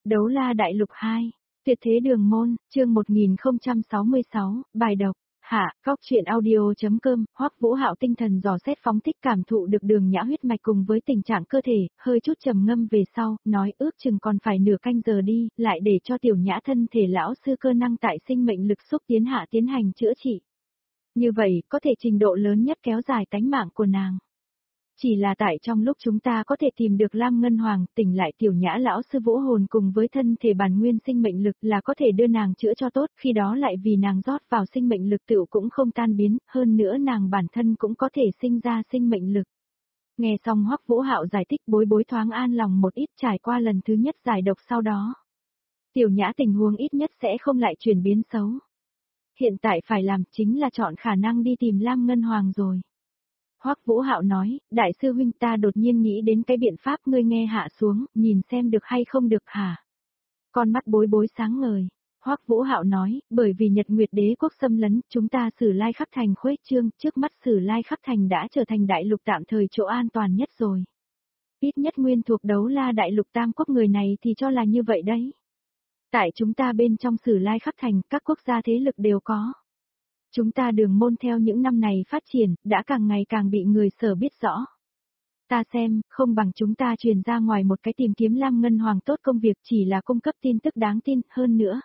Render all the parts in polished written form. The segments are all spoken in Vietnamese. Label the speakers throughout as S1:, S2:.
S1: Đấu la đại lục 2, tuyệt thế đường môn, chương 1066, bài đọc, hạ, góc truyện audio.com, Hoắc Vũ Hạo tinh thần dò xét phóng thích cảm thụ được Đường Nhã huyết mạch cùng với tình trạng cơ thể, hơi chút trầm ngâm về sau, nói ước chừng còn phải nửa canh giờ đi, lại để cho Tiểu Nhã thân thể lão sư cơ năng tại sinh mệnh lực xúc tiến hạ tiến hành chữa trị. Như vậy, có thể trình độ lớn nhất kéo dài tánh mạng của nàng. Chỉ là tại trong lúc chúng ta có thể tìm được Lam Ngân Hoàng, tỉnh lại Tiểu Nhã lão sư vũ hồn cùng với thân thể bản nguyên sinh mệnh lực là có thể đưa nàng chữa cho tốt, khi đó lại vì nàng rót vào sinh mệnh lực tựu cũng không tan biến, hơn nữa nàng bản thân cũng có thể sinh ra sinh mệnh lực. Nghe xong Hoắc Vũ Hạo giải thích, Bối Bối thoáng an lòng một ít, trải qua lần thứ nhất giải độc sau đó. Tiểu Nhã tình huống ít nhất sẽ không lại chuyển biến xấu. Hiện tại phải làm chính là chọn khả năng đi tìm Lam Ngân Hoàng rồi. Hoắc Vũ Hạo nói, đại sư huynh, ta đột nhiên nghĩ đến cái biện pháp, ngươi nghe hạ xuống, nhìn xem được hay không được hả? Con mắt Bối Bối sáng ngời. Hoắc Vũ Hạo nói, bởi vì Nhật Nguyệt Đế quốc xâm lấn, chúng ta Sử Lai Khắc Thành khuếch trương, trước mắt Sử Lai Khắc Thành đã trở thành đại lục tạm thời chỗ an toàn nhất rồi. Ít nhất nguyên thuộc Đấu La đại lục Tam Quốc người này thì cho là như vậy đấy. Tại chúng ta bên trong Sử Lai Khắc Thành, các quốc gia thế lực đều có. Chúng ta Đường môn theo những năm này phát triển, đã càng ngày càng bị người Sở biết rõ. Ta xem, không bằng chúng ta truyền ra ngoài một cái tìm kiếm Lam Ngân Hoàng tốt công việc, chỉ là cung cấp tin tức đáng tin hơn nữa.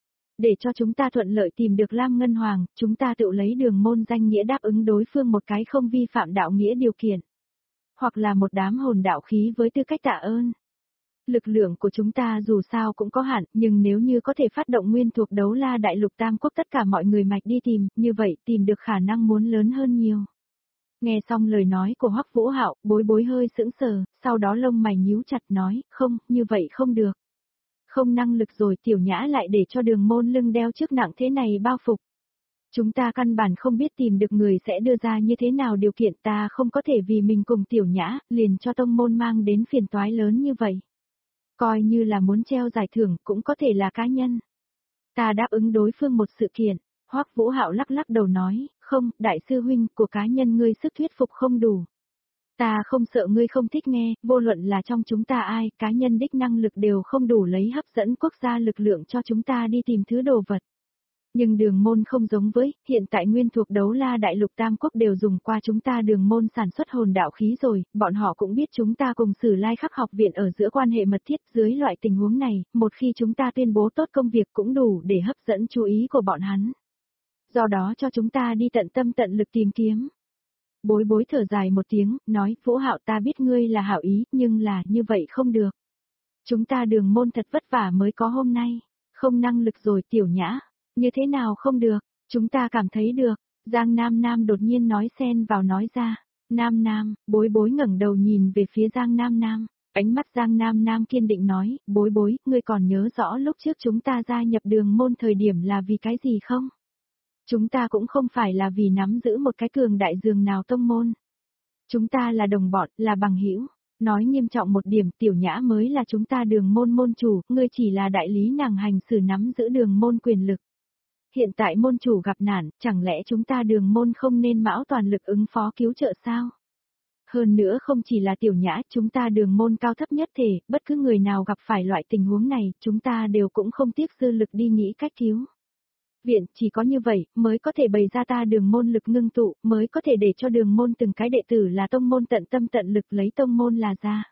S1: Để cho chúng ta thuận lợi tìm được Lam Ngân Hoàng, chúng ta tự lấy Đường môn danh nghĩa đáp ứng đối phương một cái không vi phạm đạo nghĩa điều kiện. Hoặc là một đám hồn đạo khí với tư cách tạ ơn. Lực lượng của chúng ta dù sao cũng có hạn, nhưng nếu như có thể phát động nguyên thuộc Đấu La đại lục Tam Quốc tất cả mọi người mạch đi tìm, như vậy tìm được khả năng muốn lớn hơn nhiều. Nghe xong lời nói của Hoắc Vũ Hạo, Bối Bối hơi sững sờ, sau đó lông mày nhíu chặt nói, không, như vậy không được. Không năng lực rồi, Tiểu Nhã lại để cho Đường môn lưng đeo chức nặng thế này bao phục. Chúng ta căn bản không biết tìm được người sẽ đưa ra như thế nào điều kiện, ta không có thể vì mình cùng Tiểu Nhã, liền cho tông môn mang đến phiền toái lớn như vậy. Coi như là muốn treo giải thưởng, cũng có thể là cá nhân. Ta đáp ứng đối phương một sự kiện. Hoắc Vũ Hạo lắc lắc đầu nói, không, đại sư huynh, của cá nhân ngươi sức thuyết phục không đủ. Ta không sợ ngươi không thích nghe, vô luận là trong chúng ta ai, cá nhân đích năng lực đều không đủ lấy hấp dẫn quốc gia lực lượng cho chúng ta đi tìm thứ đồ vật. Nhưng Đường môn không giống với, hiện tại nguyên thuộc Đấu La đại lục Tam Quốc đều dùng qua chúng ta Đường môn sản xuất hồn đạo khí rồi, bọn họ cũng biết chúng ta cùng Sử Lai Khắc học viện ở giữa quan hệ mật thiết, dưới loại tình huống này, một khi chúng ta tuyên bố tốt công việc cũng đủ để hấp dẫn chú ý của bọn hắn. Do đó cho chúng ta đi tận tâm tận lực tìm kiếm. Bối Bối thở dài một tiếng, nói, Vũ Hạo, ta biết ngươi là hảo ý, nhưng là như vậy không được. Chúng ta Đường môn thật vất vả mới có hôm nay, không năng lực rồi. Tiểu Nhã. Như thế nào không được, chúng ta cảm thấy được. Giang Nam Nam đột nhiên nói xen vào nói ra. Nam Nam, Bối Bối ngẩng đầu nhìn về phía Giang Nam Nam. Ánh mắt Giang Nam Nam kiên định nói, Bối Bối, ngươi còn nhớ rõ lúc trước chúng ta gia nhập Đường môn thời điểm là vì cái gì không? Chúng ta cũng không phải là vì nắm giữ một cái cường đại dường nào tông môn. Chúng ta là đồng bọn, là bằng hữu. Nói nghiêm trọng một điểm, Tiểu Nhã mới là chúng ta Đường môn môn chủ, ngươi chỉ là đại lý nàng hành xử nắm giữ Đường môn quyền lực. Hiện tại môn chủ gặp nạn, chẳng lẽ chúng ta Đường môn không nên mão toàn lực ứng phó cứu trợ sao? Hơn nữa không chỉ là Tiểu Nhã, chúng ta Đường môn cao thấp nhất thể, bất cứ người nào gặp phải loại tình huống này, chúng ta đều cũng không tiếc dư lực đi nghĩ cách cứu. Viện, chỉ có như vậy, mới có thể bày ra ta Đường môn lực ngưng tụ, mới có thể để cho Đường môn từng cái đệ tử là tông môn tận tâm tận lực lấy tông môn là ra.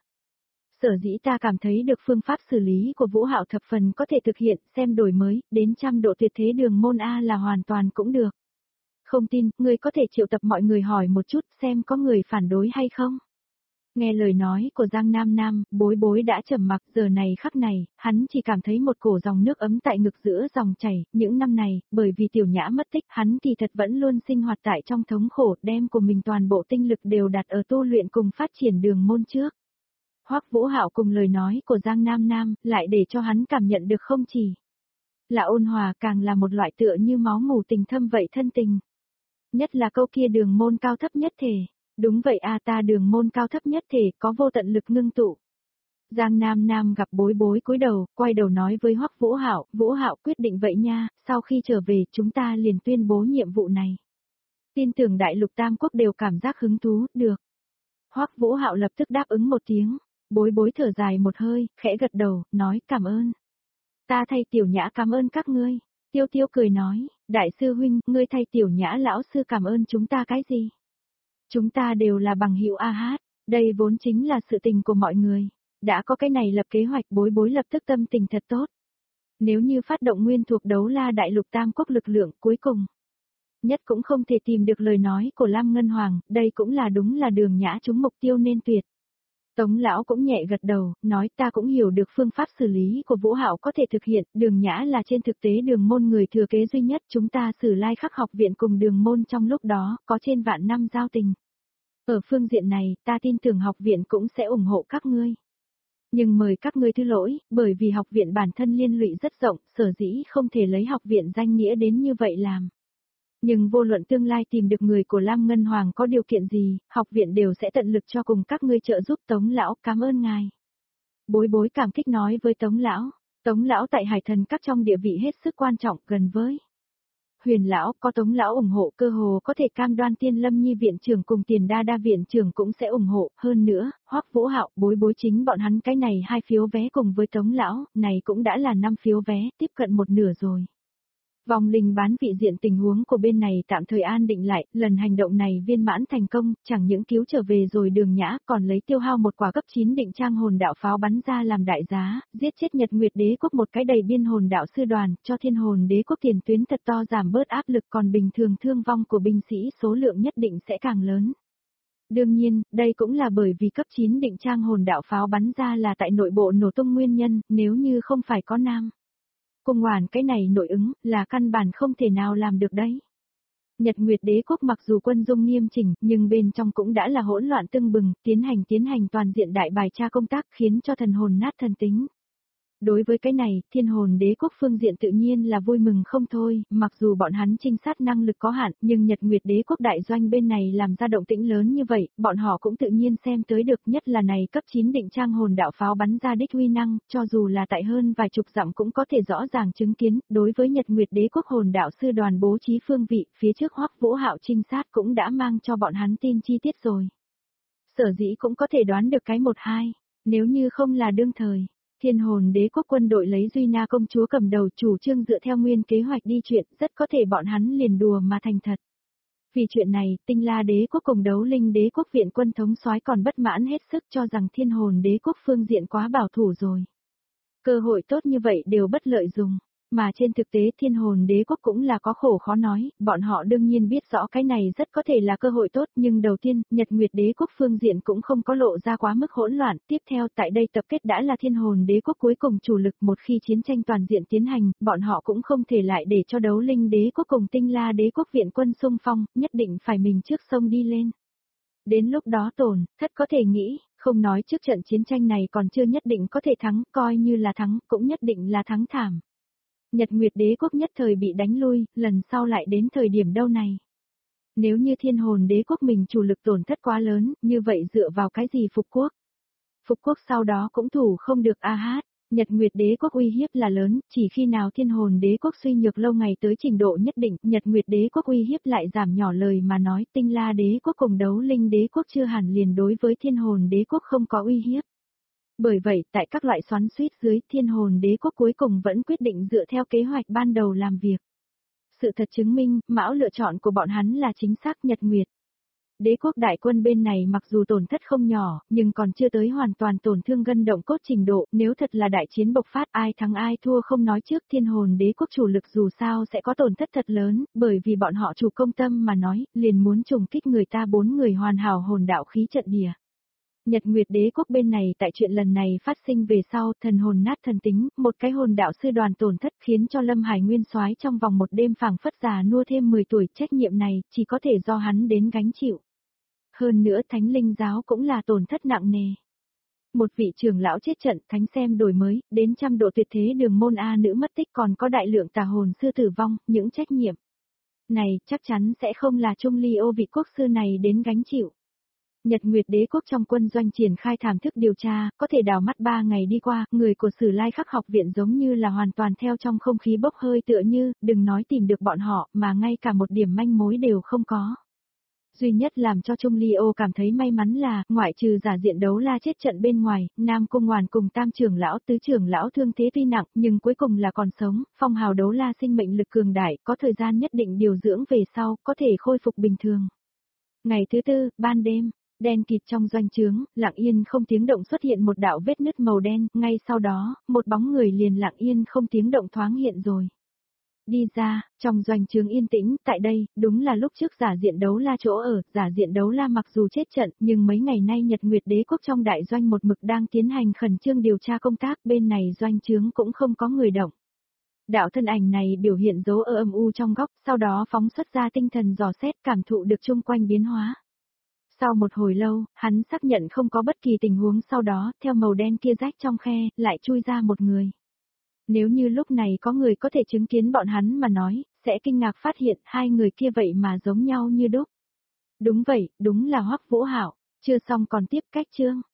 S1: Sở dĩ ta cảm thấy được phương pháp xử lý của Vũ Hạo thập phần có thể thực hiện, xem đổi mới, đến 100 độ tuyệt thế Đường môn A là hoàn toàn cũng được. Không tin, ngươi có thể triệu tập mọi người hỏi một chút xem có người phản đối hay không. Nghe lời nói của Giang Nam Nam, Bối Bối đã trầm mặc, giờ này khắc này, hắn chỉ cảm thấy một cổ dòng nước ấm tại ngực giữa dòng chảy, những năm này, bởi vì Tiểu Nhã mất tích, hắn kỳ thật vẫn luôn sinh hoạt tại trong thống khổ, đem của mình toàn bộ tinh lực đều đặt ở tu luyện cùng phát triển Đường môn trước. Hoắc Vũ Hạo cùng lời nói của Giang Nam Nam, lại để cho hắn cảm nhận được không chỉ là ôn hòa, càng là một loại tựa như máu mủ tình thâm vậy thân tình. Nhất là câu kia Đường môn cao thấp nhất thể. Đúng vậy a, ta Đường môn cao thấp nhất thể, có vô tận lực ngưng tụ. Giang Nam Nam gặp Bối Bối cúi đầu, quay đầu nói với Hoắc Vũ Hạo, Vũ Hạo quyết định vậy nha, sau khi trở về chúng ta liền tuyên bố nhiệm vụ này. Tin tưởng đại lục Tam Quốc đều cảm giác hứng thú, được. Hoắc Vũ Hạo lập tức đáp ứng một tiếng. Bối bối thở dài một hơi, khẽ gật đầu, nói cảm ơn. Ta thay Tiểu Nhã cảm ơn các ngươi. Tiêu Tiêu cười nói, đại sư huynh, ngươi thay Tiểu Nhã lão sư cảm ơn chúng ta cái gì? Chúng ta đều là bằng hữu a hát, đây vốn chính là sự tình của mọi người. Đã có cái này lập kế hoạch, bối bối lập tức tâm tình thật tốt. Nếu như phát động nguyên thuộc đấu la đại lục tam quốc lực lượng cuối cùng, nhất cũng không thể tìm được lời nói của Lam Ngân Hoàng, đây cũng là đúng là Đường Nhã trúng mục tiêu nên tuyệt. Tống lão cũng nhẹ gật đầu, nói ta cũng hiểu được phương pháp xử lý của Vũ Hạo có thể thực hiện, Đường Nhã là trên thực tế Đường môn người thừa kế duy nhất, chúng ta Sử Lai Khắc học viện cùng Đường môn trong lúc đó có trên vạn năm giao tình. Ở phương diện này, ta tin tưởng học viện cũng sẽ ủng hộ các ngươi. Nhưng mời các ngươi thứ lỗi, bởi vì học viện bản thân liên lụy rất rộng, sở dĩ không thể lấy học viện danh nghĩa đến như vậy làm. Nhưng vô luận tương lai tìm được người của Lam Ngân Hoàng có điều kiện gì, học viện đều sẽ tận lực cho cùng các ngươi trợ giúp. Tống lão, cảm ơn ngài. Bối bối cảm kích nói với Tống lão. Tống lão tại Hải Thần Các trong địa vị hết sức quan trọng, gần với Huyền lão, có Tống lão ủng hộ, cơ hồ có thể cam đoan Tiên Lâm Nhi viện trưởng cùng Tiền Đa Đa viện trưởng cũng sẽ ủng hộ, hơn nữa, Hoắc Vũ Hạo, bối bối chính bọn hắn cái này 2 phiếu vé cùng với Tống lão, này cũng đã là 5 phiếu vé, tiếp cận một nửa rồi. Vòng linh bán vị diện tình huống của bên này tạm thời an định lại, lần hành động này viên mãn thành công, chẳng những cứu trở về rồi Đường Nhã, còn lấy tiêu hao một quả cấp 9 định trang hồn đạo pháo bắn ra làm đại giá, giết chết Nhật Nguyệt Đế quốc một cái đầy biên hồn đạo sư đoàn, cho Thiên Hồn Đế quốc tiền tuyến thật to, giảm bớt áp lực, còn bình thường thương vong của binh sĩ số lượng nhất định sẽ càng lớn. Đương nhiên, đây cũng là bởi vì cấp 9 định trang hồn đạo pháo bắn ra là tại nội bộ nổ tung nguyên nhân, nếu như không phải có Nam Cung Ngoản cái này nội ứng, là căn bản không thể nào làm được đấy. Nhật Nguyệt Đế quốc mặc dù quân dung nghiêm chỉnh, nhưng bên trong cũng đã là hỗn loạn tưng bừng, tiến hành toàn diện đại bài tra công tác, khiến cho thần hồn nát thần tính. Đối với cái này, Thiên Hồn Đế quốc phương diện tự nhiên là vui mừng không thôi, mặc dù bọn hắn trinh sát năng lực có hạn, nhưng Nhật Nguyệt Đế quốc đại doanh bên này làm ra động tĩnh lớn như vậy, bọn họ cũng tự nhiên xem tới được, nhất là này cấp 9 định trang hồn đạo pháo bắn ra đích uy năng, cho dù là tại hơn vài chục dặm cũng có thể rõ ràng chứng kiến, đối với Nhật Nguyệt Đế quốc hồn đạo sư đoàn bố trí phương vị, phía trước Hoắc Vũ Hạo trinh sát cũng đã mang cho bọn hắn tin chi tiết rồi. Sở dĩ cũng có thể đoán được cái 1-2, nếu như không là đương thời. Thiên Hồn Đế quốc quân đội lấy Duy Na công chúa cầm đầu, chủ trương dựa theo nguyên kế hoạch đi chuyện, rất có thể bọn hắn liền đùa mà thành thật. Vì chuyện này, Tinh La Đế quốc cùng Đấu Linh Đế quốc viện quân thống soái còn bất mãn hết sức, cho rằng Thiên Hồn Đế quốc phương diện quá bảo thủ rồi. Cơ hội tốt như vậy đều bất lợi dùng. Mà trên thực tế Thiên Hồn Đế quốc cũng là có khổ khó nói, bọn họ đương nhiên biết rõ cái này rất có thể là cơ hội tốt, nhưng đầu tiên, Nhật Nguyệt Đế quốc phương diện cũng không có lộ ra quá mức hỗn loạn, tiếp theo tại đây tập kết đã là Thiên Hồn Đế quốc cuối cùng chủ lực, một khi chiến tranh toàn diện tiến hành, bọn họ cũng không thể lại để cho Đấu Linh Đế quốc cùng Tinh La Đế quốc viện quân xung phong, nhất định phải mình trước sông đi lên. Đến lúc đó tổn thất có thể nghĩ, không nói trước trận chiến tranh này còn chưa nhất định có thể thắng, coi như là thắng, cũng nhất định là thắng thảm. Nhật Nguyệt Đế quốc nhất thời bị đánh lui, lần sau lại đến thời điểm đâu này. Nếu như Thiên Hồn Đế quốc mình chủ lực tổn thất quá lớn, như vậy dựa vào cái gì phục quốc? Phục quốc sau đó cũng thủ không được a hát. Nhật Nguyệt Đế quốc uy hiếp là lớn, chỉ khi nào Thiên Hồn Đế quốc suy nhược lâu ngày tới trình độ nhất định, Nhật Nguyệt Đế quốc uy hiếp lại giảm nhỏ, lời mà nói, Tinh La Đế quốc cùng Đấu Linh Đế quốc chưa hẳn liền đối với Thiên Hồn Đế quốc không có uy hiếp. Bởi vậy, tại các loại xoắn xuýt dưới, Thiên Hồn Đế quốc cuối cùng vẫn quyết định dựa theo kế hoạch ban đầu làm việc. Sự thật chứng minh, mão lựa chọn của bọn hắn là chính xác. Nhật Nguyệt Đế quốc đại quân bên này mặc dù tổn thất không nhỏ, nhưng còn chưa tới hoàn toàn tổn thương gân động cốt trình độ, nếu thật là đại chiến bộc phát ai thắng ai thua không nói trước, Thiên Hồn Đế quốc chủ lực dù sao sẽ có tổn thất thật lớn, bởi vì bọn họ chủ công tâm mà nói, liền muốn trùng kích người ta 4 người hoàn hảo hồn đạo khí trận địa. Nhật Nguyệt Đế quốc bên này tại chuyện lần này phát sinh về sau, thần hồn nát thần tính, một cái hồn đạo sư đoàn tổn thất khiến cho Lâm Hải Nguyên soái trong vòng một đêm phảng phất già nua thêm 10 tuổi, trách nhiệm này chỉ có thể do hắn đến gánh chịu. Hơn nữa Thánh Linh giáo cũng là tổn thất nặng nề. Một vị trưởng lão chết trận, thánh xem đổi mới, đến 100 độ tuyệt thế đường môn A nữ mất tích, còn có đại lượng tà hồn sư tử vong, những trách nhiệm này chắc chắn sẽ không là Trung Ly Ô vị quốc sư này đến gánh chịu. Nhật Nguyệt Đế quốc trong quân doanh triển khai thảm thức điều tra, có thể đào mắt 3 ngày đi qua, người của Sử Lai Khắc học viện giống như là hoàn toàn theo trong không khí bốc hơi, tựa như, đừng nói tìm được bọn họ, mà ngay cả một điểm manh mối đều không có. Duy nhất làm cho Trung Ly Ô cảm thấy may mắn là, ngoại trừ giả diện đấu la chết trận bên ngoài, Nam Cung Ngoàn cùng Tam trưởng lão tứ trưởng lão thương thế tuy nặng, nhưng cuối cùng là còn sống, phong hào đấu la sinh mệnh lực cường đại, có thời gian nhất định điều dưỡng về sau, có thể khôi phục bình thường. Ngày thứ tư, ban đêm, đen kịt trong doanh trướng, lặng yên không tiếng động xuất hiện một đạo vết nứt màu đen, ngay sau đó, một bóng người liền lặng yên không tiếng động thoáng hiện rồi. Đi ra, trong doanh trướng yên tĩnh, tại đây, đúng là lúc trước giả diện đấu la chỗ ở, giả diện đấu la mặc dù chết trận, nhưng mấy ngày nay Nhật Nguyệt Đế quốc trong đại doanh một mực đang tiến hành khẩn trương điều tra công tác, bên này doanh trướng cũng không có người động. Đạo thân ảnh này biểu hiện dấu ở âm u trong góc, sau đó phóng xuất ra tinh thần dò xét cảm thụ được chung quanh biến hóa. Sau một hồi lâu, hắn xác nhận không có bất kỳ tình huống sau đó, theo màu đen kia rách trong khe, lại chui ra một người. Nếu như lúc này có người có thể chứng kiến bọn hắn mà nói, sẽ kinh ngạc phát hiện hai người kia vậy mà giống nhau như đúc. Đúng vậy, đúng là Hoắc Vũ Hạo. Chưa xong còn tiếp cách chương.